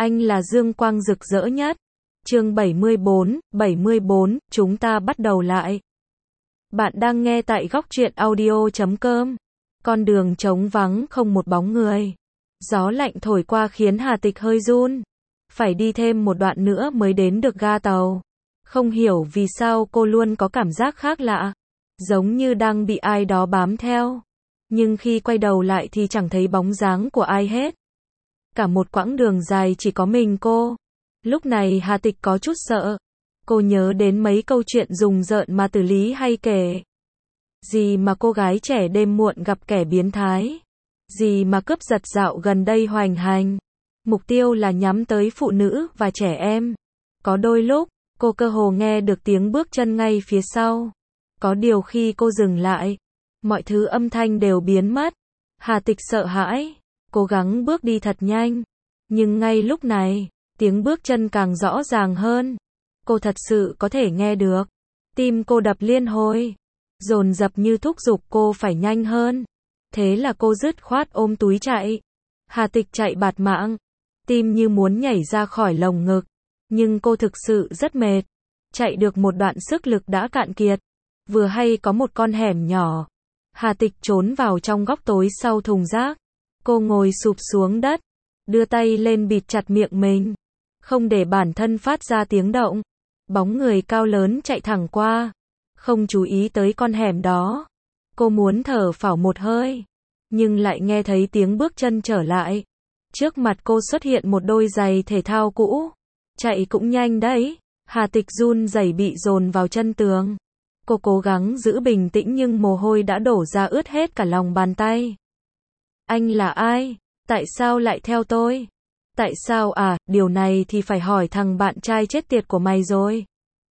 Anh là dương quang rực rỡ nhất. Chương 74, chúng ta bắt đầu lại. Bạn đang nghe tại góc truyện audio.com. Con đường trống vắng không một bóng người. Gió lạnh thổi qua khiến Hà Tịch hơi run. Phải đi thêm một đoạn nữa mới đến được ga tàu. Không hiểu vì sao cô luôn có cảm giác khác lạ. Giống như đang bị ai đó bám theo. Nhưng khi quay đầu lại thì chẳng thấy bóng dáng của ai hết. Cả một quãng đường dài chỉ có mình cô. Lúc này Hà Tịch có chút sợ. Cô nhớ đến mấy câu chuyện rùng rợn mà Tử Lý hay kể. Gì mà cô gái trẻ đêm muộn gặp kẻ biến thái. Gì mà cướp giật dạo gần đây hoành hành. Mục tiêu là nhắm tới phụ nữ và trẻ em. Có đôi lúc, cô cơ hồ nghe được tiếng bước chân ngay phía sau. Có điều khi cô dừng lại, mọi thứ âm thanh đều biến mất. Hà Tịch sợ hãi, cố gắng bước đi thật nhanh. Nhưng ngay lúc này, tiếng bước chân càng rõ ràng hơn. Cô thật sự có thể nghe được. Tim cô đập liên hồi, dồn dập như thúc giục cô phải nhanh hơn. Thế là cô dứt khoát ôm túi chạy. Hà Tịch chạy bạt mạng, tim như muốn nhảy ra khỏi lồng ngực. Nhưng cô thực sự rất mệt. Chạy được một đoạn sức lực đã cạn kiệt. Vừa hay có một con hẻm nhỏ. Hà Tịch trốn vào trong góc tối sau thùng rác. Cô ngồi sụp xuống đất, đưa tay lên bịt chặt miệng mình, không để bản thân phát ra tiếng động. Bóng người cao lớn chạy thẳng qua, không chú ý tới con hẻm đó. Cô muốn thở phào một hơi, nhưng lại nghe thấy tiếng bước chân trở lại. Trước mặt cô xuất hiện một đôi giày thể thao cũ. Chạy cũng nhanh đấy. Hà Tịch run rẩy bị dồn vào chân tường. Cô cố gắng giữ bình tĩnh nhưng mồ hôi đã đổ ra ướt hết cả lòng bàn tay. Anh là ai? Tại sao lại theo tôi? Tại sao à, điều này thì phải hỏi thằng bạn trai chết tiệt của mày rồi.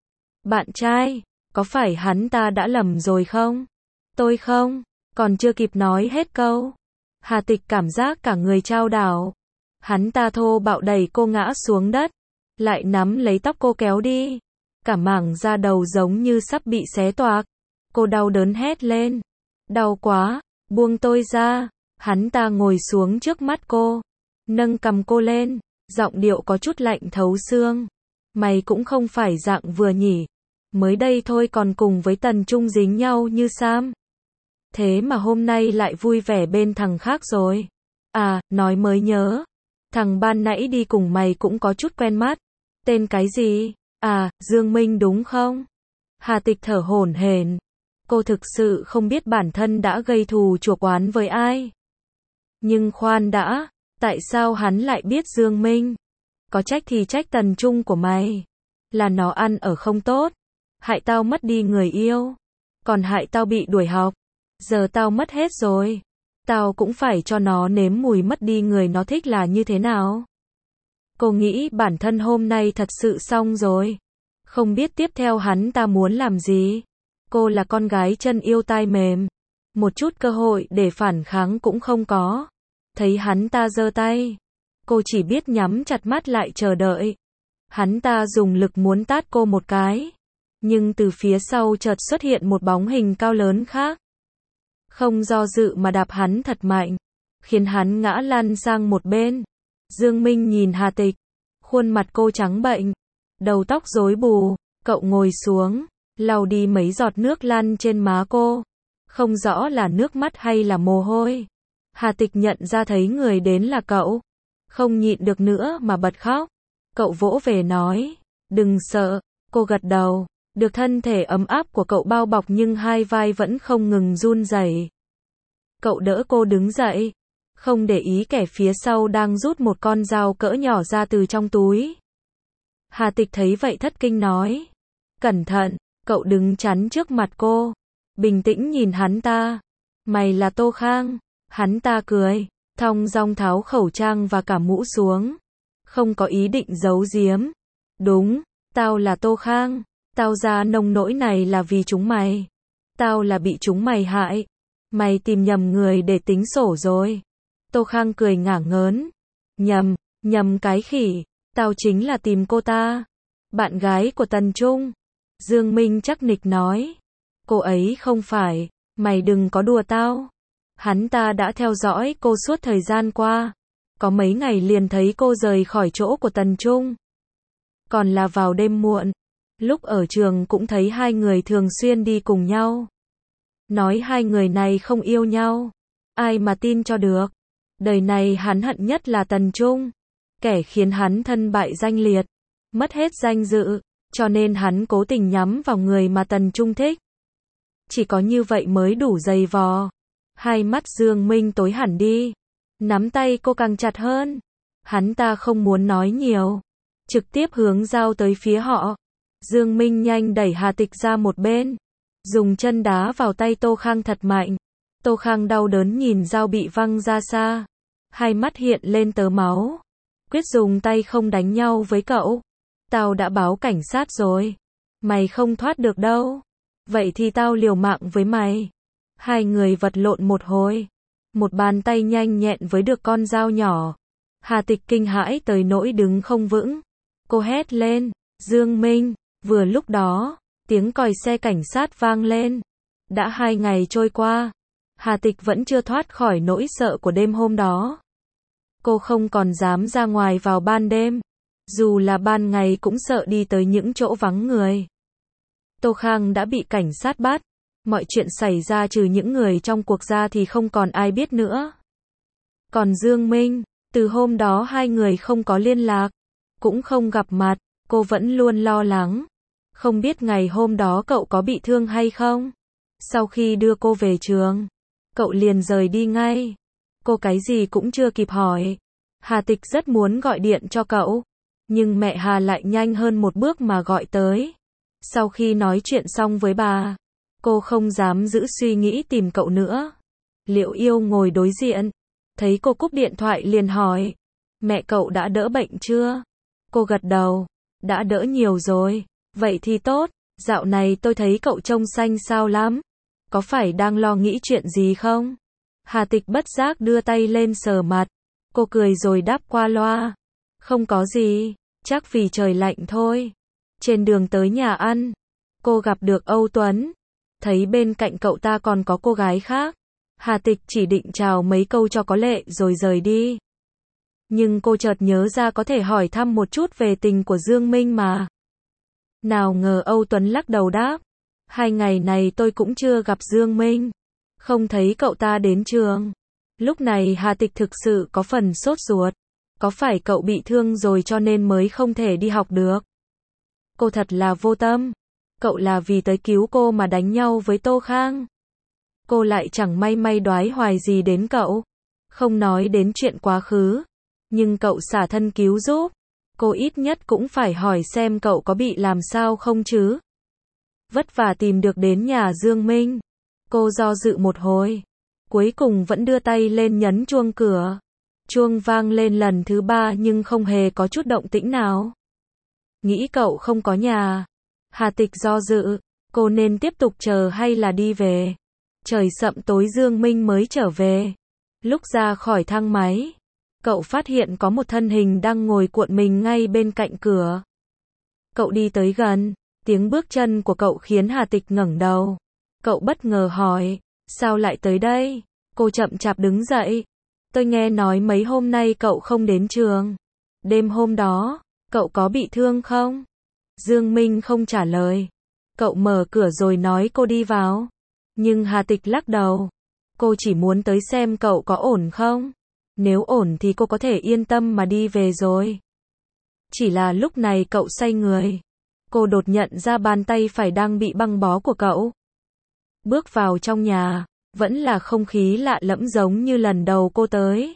Bạn trai? Có phải hắn ta đã lầm rồi không? Tôi không. Còn chưa kịp nói hết câu. Hà Tịch cảm giác cả người chao đảo. Hắn ta thô bạo đẩy cô ngã xuống đất. Lại nắm lấy tóc cô kéo đi. Cả mảng da đầu giống như sắp bị xé toạc. Cô đau đớn hét lên. Đau quá, buông tôi ra. Hắn ta ngồi xuống trước mắt cô, nâng cằm cô lên, giọng điệu có chút lạnh thấu xương. Mày cũng không phải dạng vừa nhỉ. Mới đây thôi còn cùng với Tần Trung dính nhau như Sam. Thế mà hôm nay lại vui vẻ bên thằng khác rồi. À, nói mới nhớ. Thằng ban nãy đi cùng mày cũng có chút quen mắt. Tên cái gì? À, Dương Minh đúng không? Hà Tịch thở hổn hển. Cô thực sự không biết bản thân đã gây thù chuộc oán với ai. Nhưng khoan đã, tại sao hắn lại biết Dương Minh? Có trách thì trách Tần Trung của mày. Là nó ăn ở không tốt. Hại tao mất đi người yêu. Còn hại tao bị đuổi học. Giờ tao mất hết rồi. Tao cũng phải cho nó nếm mùi mất đi người nó thích là như thế nào. Cô nghĩ bản thân hôm nay thật sự xong rồi. Không biết tiếp theo hắn ta muốn làm gì. Cô là con gái chân yêu tai mềm. Một chút cơ hội để phản kháng cũng không có. Thấy hắn ta giơ tay. Cô chỉ biết nhắm chặt mắt lại chờ đợi. Hắn ta dùng lực muốn tát cô một cái. Nhưng từ phía sau chợt xuất hiện một bóng hình cao lớn khác. Không do dự mà đạp hắn thật mạnh. Khiến hắn ngã lăn sang một bên. Dương Minh nhìn Hà Tịch. Khuôn mặt cô trắng bệnh. Đầu tóc rối bù. Cậu ngồi xuống. Lau đi mấy giọt nước lăn trên má cô. Không rõ là nước mắt hay là mồ hôi. Hà Tịch nhận ra thấy người đến là cậu. Không nhịn được nữa mà bật khóc. Cậu vỗ về nói. Đừng sợ. Cô gật đầu. Được thân thể ấm áp của cậu bao bọc nhưng hai vai vẫn không ngừng run rẩy. Cậu đỡ cô đứng dậy. Không để ý kẻ phía sau đang rút một con dao cỡ nhỏ ra từ trong túi. Hà Tịch thấy vậy thất kinh nói. Cẩn thận. Cậu đứng chắn trước mặt cô. Bình tĩnh nhìn hắn ta. Mày là Tô Khang. Hắn ta cười. Thong dong tháo khẩu trang và cả mũ xuống. Không có ý định giấu giếm. Đúng. Tao là Tô Khang. Tao ra nông nỗi này là vì chúng mày. Tao là bị chúng mày hại. Mày tìm nhầm người để tính sổ rồi. Tô Khang cười ngả ngớn. Nhầm cái khỉ. Tao chính là tìm cô ta. Bạn gái của Tần Trung. Dương Minh chắc nịch nói. Cô ấy không phải. Mày đừng có đùa tao. Hắn ta đã theo dõi cô suốt thời gian qua. Có mấy ngày liền thấy cô rời khỏi chỗ của Tần Trung. Còn là vào đêm muộn. Lúc ở trường cũng thấy hai người thường xuyên đi cùng nhau. Nói hai người này không yêu nhau. Ai mà tin cho được. Đời này hắn hận nhất là Tần Trung. Kẻ khiến hắn thân bại danh liệt. Mất hết danh dự. Cho nên hắn cố tình nhắm vào người mà Tần Trung thích. Chỉ có như vậy mới đủ dày vò. Hai mắt Dương Minh tối hẳn đi. Nắm tay cô càng chặt hơn. Hắn ta không muốn nói nhiều. Trực tiếp hướng dao tới phía họ. Dương Minh nhanh đẩy Hà Tịch ra một bên. Dùng chân đá vào tay Tô Khang thật mạnh. Tô Khang đau đớn nhìn dao bị văng ra xa. Hai mắt hiện lên tớ máu. Quyết dùng tay không đánh nhau với cậu. Tao đã báo cảnh sát rồi. Mày không thoát được đâu. Vậy thì tao liều mạng với mày. Hai người vật lộn một hồi. Một bàn tay nhanh nhẹn với được con dao nhỏ. Hà Tịch kinh hãi tới nỗi đứng không vững. Cô hét lên, Dương Minh. Vừa lúc đó, tiếng còi xe cảnh sát vang lên. Đã 2 ngày trôi qua. Hà Tịch vẫn chưa thoát khỏi nỗi sợ của đêm hôm đó. Cô không còn dám ra ngoài vào ban đêm. Dù là ban ngày cũng sợ đi tới những chỗ vắng người. Tô Khang đã bị cảnh sát bắt. Mọi chuyện xảy ra trừ những người trong cuộc ra thì không còn ai biết nữa. Còn Dương Minh, từ hôm đó hai người không có liên lạc, cũng không gặp mặt, cô vẫn luôn lo lắng. Không biết ngày hôm đó cậu có bị thương hay không? Sau khi đưa cô về trường, cậu liền rời đi ngay. Cô cái gì cũng chưa kịp hỏi. Hà Tịch rất muốn gọi điện cho cậu, nhưng mẹ Hà lại nhanh hơn một bước mà gọi tới. Sau khi nói chuyện xong với bà, cô không dám giữ suy nghĩ tìm cậu nữa. Liệu Yêu ngồi đối diện, thấy cô cúp điện thoại liền hỏi, mẹ cậu đã đỡ bệnh chưa? Cô gật đầu, đã đỡ nhiều rồi. Vậy thì tốt, dạo này tôi thấy cậu trông xanh xao lắm. Có phải đang lo nghĩ chuyện gì không? Hà Tịch bất giác đưa tay lên sờ mặt. Cô cười rồi đáp qua loa. Không có gì, chắc vì trời lạnh thôi. Trên đường tới nhà ăn, cô gặp được Âu Tuấn. Thấy bên cạnh cậu ta còn có cô gái khác. Hà Tịch chỉ định chào mấy câu cho có lệ rồi rời đi. Nhưng cô chợt nhớ ra có thể hỏi thăm một chút về tình của Dương Minh mà. Nào ngờ Âu Tuấn lắc đầu đáp. 2 ngày này tôi cũng chưa gặp Dương Minh. Không thấy cậu ta đến trường. Lúc này Hà Tịch thực sự có phần sốt ruột. Có phải cậu bị thương rồi cho nên mới không thể đi học được? Cô thật là vô tâm. Cậu là vì tới cứu cô mà đánh nhau với Tô Khang. Cô lại chẳng may đoái hoài gì đến cậu. Không nói đến chuyện quá khứ. Nhưng cậu xả thân cứu giúp. Cô ít nhất cũng phải hỏi xem cậu có bị làm sao không chứ. Vất vả tìm được đến nhà Dương Minh. Cô do dự một hồi. Cuối cùng vẫn đưa tay lên nhấn chuông cửa. Chuông vang lên lần thứ 3 nhưng không hề có chút động tĩnh nào. Nghĩ cậu không có nhà. Hà Tịch do dự. Cô nên tiếp tục chờ hay là đi về? Trời sậm tối Dương Minh mới trở về. Lúc ra khỏi thang máy, cậu phát hiện có một thân hình đang ngồi cuộn mình ngay bên cạnh cửa. Cậu đi tới gần, tiếng bước chân của cậu khiến Hà Tịch ngẩng đầu. Cậu bất ngờ hỏi, sao lại tới đây? Cô chậm chạp đứng dậy. Tôi nghe nói mấy hôm nay cậu không đến trường. Đêm hôm đó, cậu có bị thương không? Dương Minh không trả lời. Cậu mở cửa rồi nói cô đi vào. Nhưng Hà Tịch lắc đầu. Cô chỉ muốn tới xem cậu có ổn không? Nếu ổn thì cô có thể yên tâm mà đi về rồi. Chỉ là lúc này cậu xoay người. Cô đột nhận ra bàn tay phải đang bị băng bó của cậu. Bước vào trong nhà, vẫn là không khí lạ lẫm giống như lần đầu cô tới.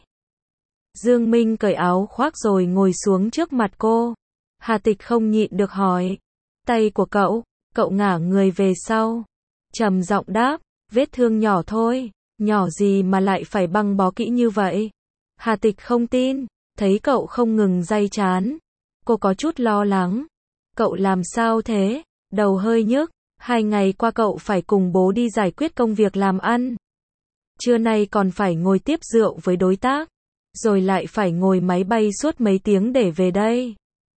Dương Minh cởi áo khoác rồi ngồi xuống trước mặt cô. Hà Tịch không nhịn được hỏi. Tay của cậu ngả người về sau. Trầm giọng đáp, vết thương nhỏ thôi, nhỏ gì mà lại phải băng bó kỹ như vậy. Hà Tịch không tin, thấy cậu không ngừng day chán. Cô có chút lo lắng. Cậu làm sao thế? Đầu hơi nhức. 2 ngày qua cậu phải cùng bố đi giải quyết công việc làm ăn. Trưa nay còn phải ngồi tiếp rượu với đối tác. Rồi lại phải ngồi máy bay suốt mấy tiếng để về đây.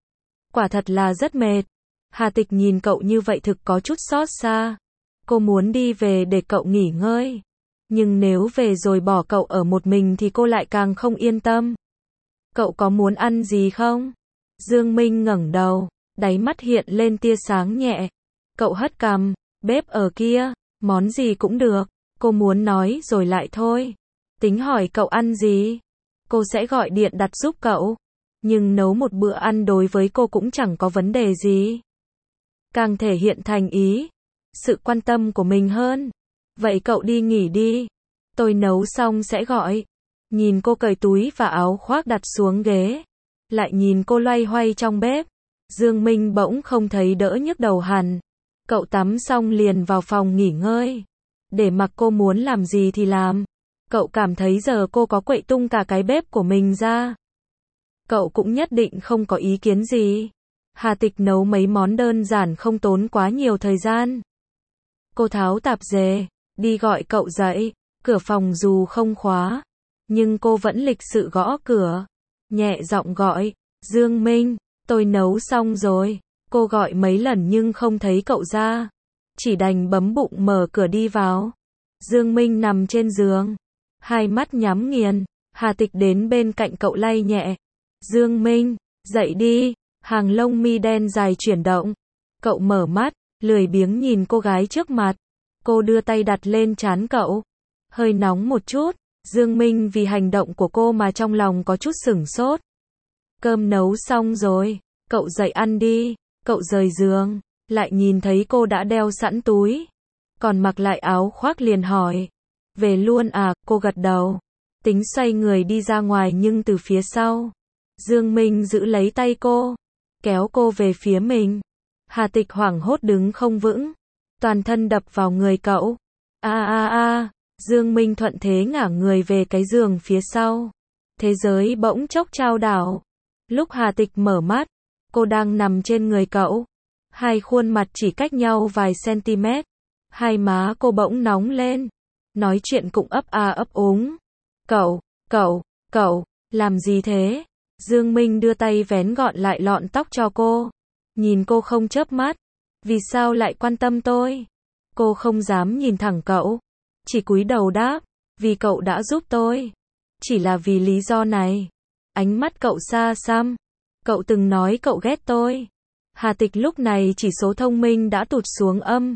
Quả thật là rất mệt. Hà Tịch nhìn cậu như vậy thực có chút xót xa. Cô muốn đi về để cậu nghỉ ngơi. Nhưng nếu về rồi bỏ cậu ở một mình thì cô lại càng không yên tâm. Cậu có muốn ăn gì không? Dương Minh ngẩng đầu, đáy mắt hiện lên tia sáng nhẹ. Cậu hất cằm, bếp ở kia, món gì cũng được. Cô muốn nói rồi lại thôi. Tính hỏi cậu ăn gì? Cô sẽ gọi điện đặt giúp cậu. Nhưng nấu một bữa ăn đối với cô cũng chẳng có vấn đề gì. Càng thể hiện thành ý, sự quan tâm của mình hơn. Vậy cậu đi nghỉ đi. Tôi nấu xong sẽ gọi. Nhìn cô cởi túi và áo khoác đặt xuống ghế. Lại nhìn cô loay hoay trong bếp. Dương Minh bỗng không thấy đỡ nhức đầu hẳn. Cậu tắm xong liền vào phòng nghỉ ngơi. Để mặc cô muốn làm gì thì làm. Cậu cảm thấy giờ cô có quậy tung cả cái bếp của mình ra. Cậu cũng nhất định không có ý kiến gì. Hà Tịch nấu mấy món đơn giản không tốn quá nhiều thời gian. Cô tháo tạp dề, đi gọi cậu dậy. Cửa phòng dù không khóa, nhưng cô vẫn lịch sự gõ cửa. Nhẹ giọng gọi, Dương Minh, tôi nấu xong rồi. Cô gọi mấy lần nhưng không thấy cậu ra. Chỉ đành bấm bụng mở cửa đi vào. Dương Minh nằm trên giường, hai mắt nhắm nghiền. Hà Tịch đến bên cạnh cậu lay nhẹ. Dương Minh, dậy đi. Hàng lông mi đen dài chuyển động. Cậu mở mắt, lười biếng nhìn cô gái trước mặt. Cô đưa tay đặt lên trán cậu. Hơi nóng một chút. Dương Minh vì hành động của cô mà trong lòng có chút sửng sốt. Cơm nấu xong rồi. Cậu dậy ăn đi. Cậu rời giường. Lại nhìn thấy cô đã đeo sẵn túi. Còn mặc lại áo khoác liền hỏi. Về luôn à? Cô gật đầu. Tính xoay người đi ra ngoài nhưng từ phía sau. Dương Minh giữ lấy tay cô. Kéo cô về phía mình. Hà Tịch hoảng hốt đứng không vững. Toàn thân đập vào người cậu. Dương Minh thuận thế ngả người về cái giường phía sau. Thế giới bỗng chốc chao đảo. Lúc Hà Tịch mở mắt, cô đang nằm trên người cậu. Hai khuôn mặt chỉ cách nhau vài cm. Hai má cô bỗng nóng lên. Nói chuyện cũng ấp úng. Cậu, làm gì thế? Dương Minh đưa tay vén gọn lại lọn tóc cho cô. Nhìn cô không chớp mắt. Vì sao lại quan tâm tôi? Cô không dám nhìn thẳng cậu. Chỉ cúi đầu đáp. Vì cậu đã giúp tôi. Chỉ là vì lý do này. Ánh mắt cậu xa xăm. Cậu từng nói cậu ghét tôi. Hà Tịch lúc này chỉ số thông minh đã tụt xuống âm.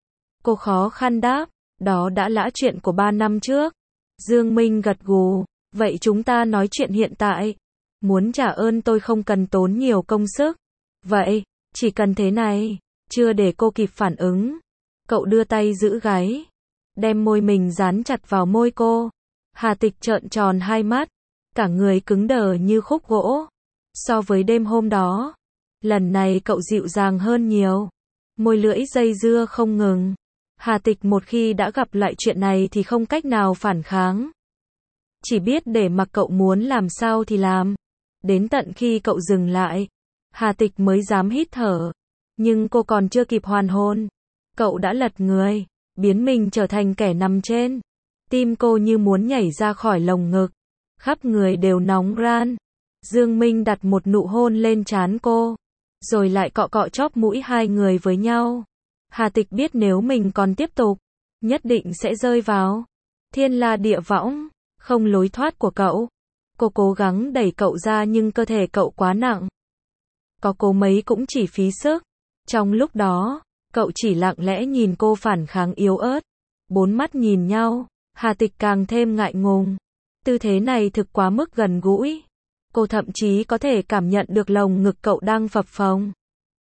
Cô khó khăn đáp. Đó đã là chuyện của 3 năm trước. Dương Minh gật gù. Vậy chúng ta nói chuyện hiện tại. Muốn trả ơn tôi không cần tốn nhiều công sức. Vậy, chỉ cần thế này. Chưa để cô kịp phản ứng. Cậu đưa tay giữ gáy. Đem môi mình dán chặt vào môi cô. Hà Tịch trợn tròn hai mắt. Cả người cứng đờ như khúc gỗ. So với đêm hôm đó. Lần này cậu dịu dàng hơn nhiều. Môi lưỡi dây dưa không ngừng. Hà Tịch một khi đã gặp lại chuyện này thì không cách nào phản kháng. Chỉ biết để mặc cậu muốn làm sao thì làm. Đến tận khi cậu dừng lại. Hà Tịch mới dám hít thở. Nhưng cô còn chưa kịp hoàn hồn. Cậu đã lật người. Biến mình trở thành kẻ nằm trên. Tim cô như muốn nhảy ra khỏi lồng ngực. Khắp người đều nóng ran. Dương Minh đặt một nụ hôn lên trán cô. Rồi lại cọ cọ chóp mũi hai người với nhau. Hà Tịch biết nếu mình còn tiếp tục. Nhất định sẽ rơi vào. Thiên la địa võng. Không lối thoát của cậu. Cô cố gắng đẩy cậu ra nhưng cơ thể cậu quá nặng. Có cố mấy cũng chỉ phí sức. Trong lúc đó, cậu chỉ lặng lẽ nhìn cô phản kháng yếu ớt. Bốn mắt nhìn nhau, Hà Tịch càng thêm ngại ngùng. Tư thế này thực quá mức gần gũi. Cô thậm chí có thể cảm nhận được lồng ngực cậu đang phập phồng.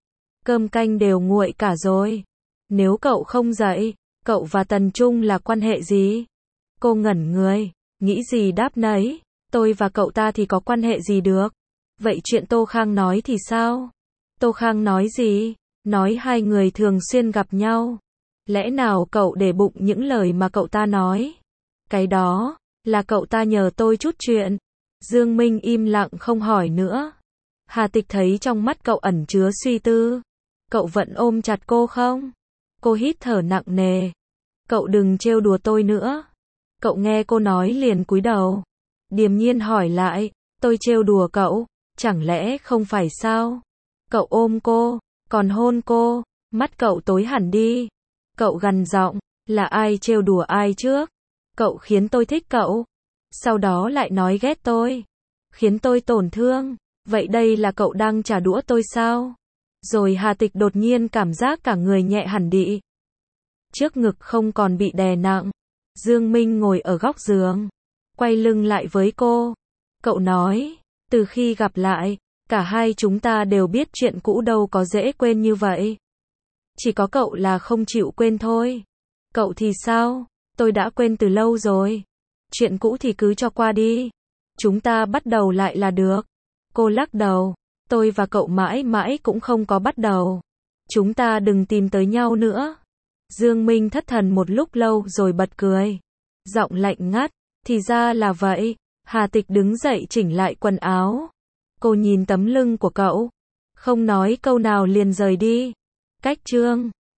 Cơm canh đều nguội cả rồi. Nếu cậu không dậy, cậu và Tần Trung là quan hệ gì? Cô ngẩn người, nghĩ gì đáp nấy. Tôi và cậu ta thì có quan hệ gì được? Vậy chuyện Tô Khang nói thì sao? Tô Khang nói gì? Nói hai người thường xuyên gặp nhau. Lẽ nào cậu để bụng những lời mà cậu ta nói? Cái đó, là cậu ta nhờ tôi chút chuyện. Dương Minh im lặng không hỏi nữa. Hà Tịch thấy trong mắt cậu ẩn chứa suy tư. Cậu vẫn ôm chặt cô không? Cô hít thở nặng nề. Cậu đừng trêu đùa tôi nữa. Cậu nghe cô nói liền cúi đầu. Điềm nhiên hỏi lại, tôi trêu đùa cậu, chẳng lẽ không phải sao? Cậu ôm cô, còn hôn cô, mắt cậu tối hẳn đi. Cậu gằn giọng, là ai trêu đùa ai trước? Cậu khiến tôi thích cậu, sau đó lại nói ghét tôi. khiến tôi tổn thương. Vậy đây là cậu đang trả đũa tôi sao? Rồi Hà Tịch đột nhiên cảm giác cả người nhẹ hẳn đi. Trước ngực không còn bị đè nặng. Dương Minh ngồi ở góc giường, quay lưng lại với cô. Cậu nói, từ khi gặp lại, cả hai chúng ta đều biết chuyện cũ đâu có dễ quên như vậy. Chỉ có cậu là không chịu quên thôi. Cậu thì sao? Tôi đã quên từ lâu rồi. Chuyện cũ thì cứ cho qua đi. Chúng ta bắt đầu lại là được. Cô lắc đầu. Tôi và cậu mãi mãi cũng không có bắt đầu. Chúng ta đừng tìm tới nhau nữa. Dương Minh thất thần một lúc lâu rồi bật cười. Giọng lạnh ngắt. Thì ra là vậy. Hà Tịch đứng dậy chỉnh lại quần áo. Cô nhìn tấm lưng của cậu. Không nói câu nào liền rời đi. Cách chương